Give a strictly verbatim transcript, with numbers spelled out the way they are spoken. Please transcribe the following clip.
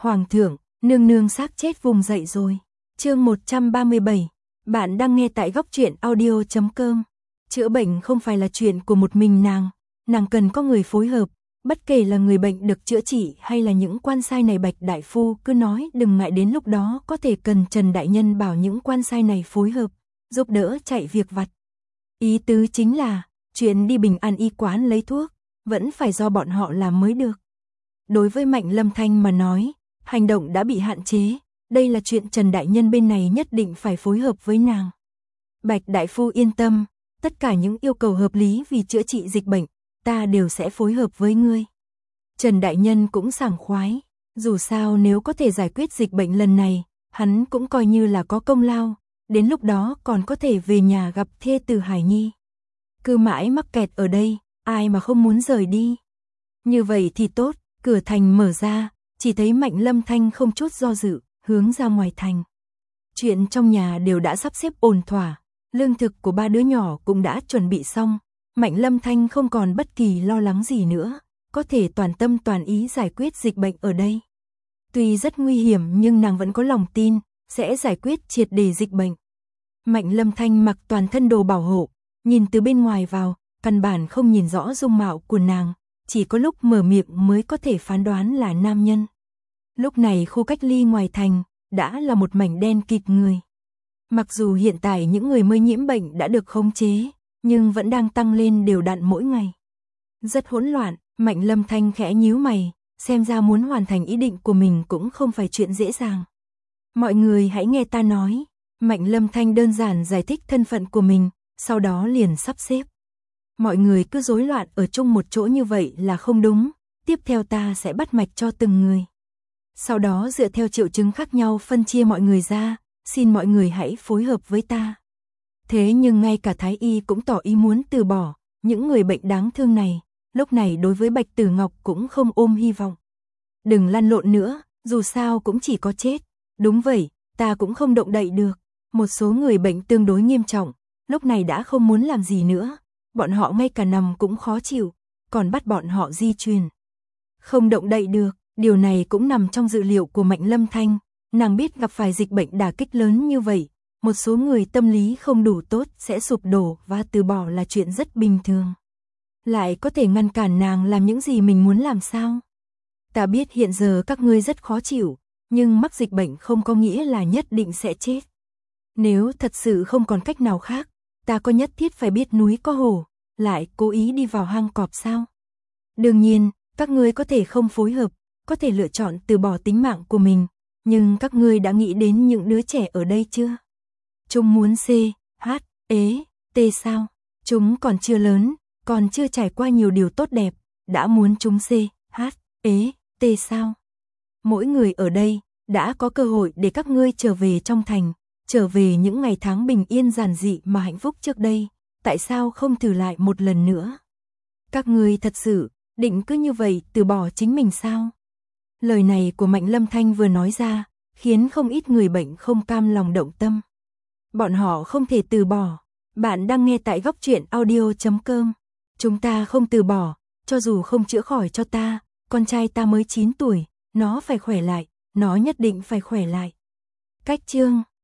Hoàng thượng, nương nương xác chết vùng dậy rồi. Chương một trăm ba mươi bảy. Bạn đang nghe tại góc truyện audio chấm com. Chữa bệnh không phải là chuyện của một mình nàng, nàng cần có người phối hợp, bất kể là người bệnh được chữa trị hay là những quan sai này. Bạch đại phu cứ nói đừng ngại, đến lúc đó có thể cần Trần đại nhân bảo những quan sai này phối hợp, giúp đỡ chạy việc vặt. Ý tứ chính là, chuyện đi Bình An y quán lấy thuốc, vẫn phải do bọn họ làm mới được. Đối với Mạnh Lâm Thanh mà nói, hành động đã bị hạn chế, đây là chuyện Trần đại nhân bên này nhất định phải phối hợp với nàng. Bạch đại phu yên tâm, tất cả những yêu cầu hợp lý vì chữa trị dịch bệnh, ta đều sẽ phối hợp với ngươi. Trần đại nhân cũng sảng khoái, dù sao nếu có thể giải quyết dịch bệnh lần này, hắn cũng coi như là có công lao, đến lúc đó còn có thể về nhà gặp thê tử Hải Nhi. Cứ mãi mắc kẹt ở đây, ai mà không muốn rời đi. Như vậy thì tốt, cửa thành mở ra, chỉ thấy Mạnh Lâm Thanh không chút do dự, hướng ra ngoài thành. Chuyện trong nhà đều đã sắp xếp ổn thỏa, lương thực của ba đứa nhỏ cũng đã chuẩn bị xong, Mạnh Lâm Thanh không còn bất kỳ lo lắng gì nữa, có thể toàn tâm toàn ý giải quyết dịch bệnh ở đây. Tuy rất nguy hiểm nhưng nàng vẫn có lòng tin, sẽ giải quyết triệt để dịch bệnh. Mạnh Lâm Thanh mặc toàn thân đồ bảo hộ, nhìn từ bên ngoài vào, căn bản không nhìn rõ dung mạo của nàng, chỉ có lúc mở miệng mới có thể phán đoán là nam nhân. Lúc này khu cách ly ngoài thành, đã là một mảnh đen kịt người. Mặc dù hiện tại những người mới nhiễm bệnh đã được khống chế, nhưng vẫn đang tăng lên đều đặn mỗi ngày. Rất hỗn loạn, Mạnh Lâm Thanh khẽ nhíu mày, xem ra muốn hoàn thành ý định của mình cũng không phải chuyện dễ dàng. Mọi người hãy nghe ta nói, Mạnh Lâm Thanh đơn giản giải thích thân phận của mình, sau đó liền sắp xếp. Mọi người cứ rối loạn ở chung một chỗ như vậy là không đúng, tiếp theo ta sẽ bắt mạch cho từng người. Sau đó dựa theo triệu chứng khác nhau phân chia mọi người ra, xin mọi người hãy phối hợp với ta. Thế nhưng ngay cả Thái Y cũng tỏ ý muốn từ bỏ, những người bệnh đáng thương này, lúc này đối với Bạch Tử Ngọc cũng không ôm hy vọng. Đừng lăn lộn nữa, dù sao cũng chỉ có chết. Đúng vậy, ta cũng không động đậy được. Một số người bệnh tương đối nghiêm trọng, lúc này đã không muốn làm gì nữa. Bọn họ ngay cả nằm cũng khó chịu, còn bắt bọn họ di chuyển. Không động đậy được, điều này cũng nằm trong dự liệu của Mạnh Lâm Thanh. Nàng biết gặp phải dịch bệnh đả kích lớn như vậy, một số người tâm lý không đủ tốt sẽ sụp đổ và từ bỏ là chuyện rất bình thường. Lại có thể ngăn cản nàng làm những gì mình muốn làm sao? Ta biết hiện giờ các ngươi rất khó chịu, nhưng mắc dịch bệnh không có nghĩa là nhất định sẽ chết. Nếu thật sự không còn cách nào khác, ta có nhất thiết phải biết núi có hổ, lại cố ý đi vào hang cọp sao? Đương nhiên, các ngươi có thể không phối hợp, có thể lựa chọn từ bỏ tính mạng của mình, nhưng các ngươi đã nghĩ đến những đứa trẻ ở đây chưa? Chúng muốn C, H, ế, T sao? Chúng còn chưa lớn, còn chưa trải qua nhiều điều tốt đẹp, đã muốn chúng C, H, ế, T sao? Mỗi người ở đây đã có cơ hội để các ngươi trở về trong thành, trở về những ngày tháng bình yên giản dị mà hạnh phúc trước đây, tại sao không thử lại một lần nữa? Các ngươi thật sự định cứ như vậy từ bỏ chính mình sao? Lời này của Mạnh Lâm Thanh vừa nói ra, khiến không ít người bệnh không cam lòng động tâm. Bọn họ không thể từ bỏ. Bạn đang nghe tại góc truyện audio chấm com. Chúng ta không từ bỏ, cho dù không chữa khỏi cho ta, con trai ta mới chín tuổi, nó phải khỏe lại, nó nhất định phải khỏe lại. Cách chương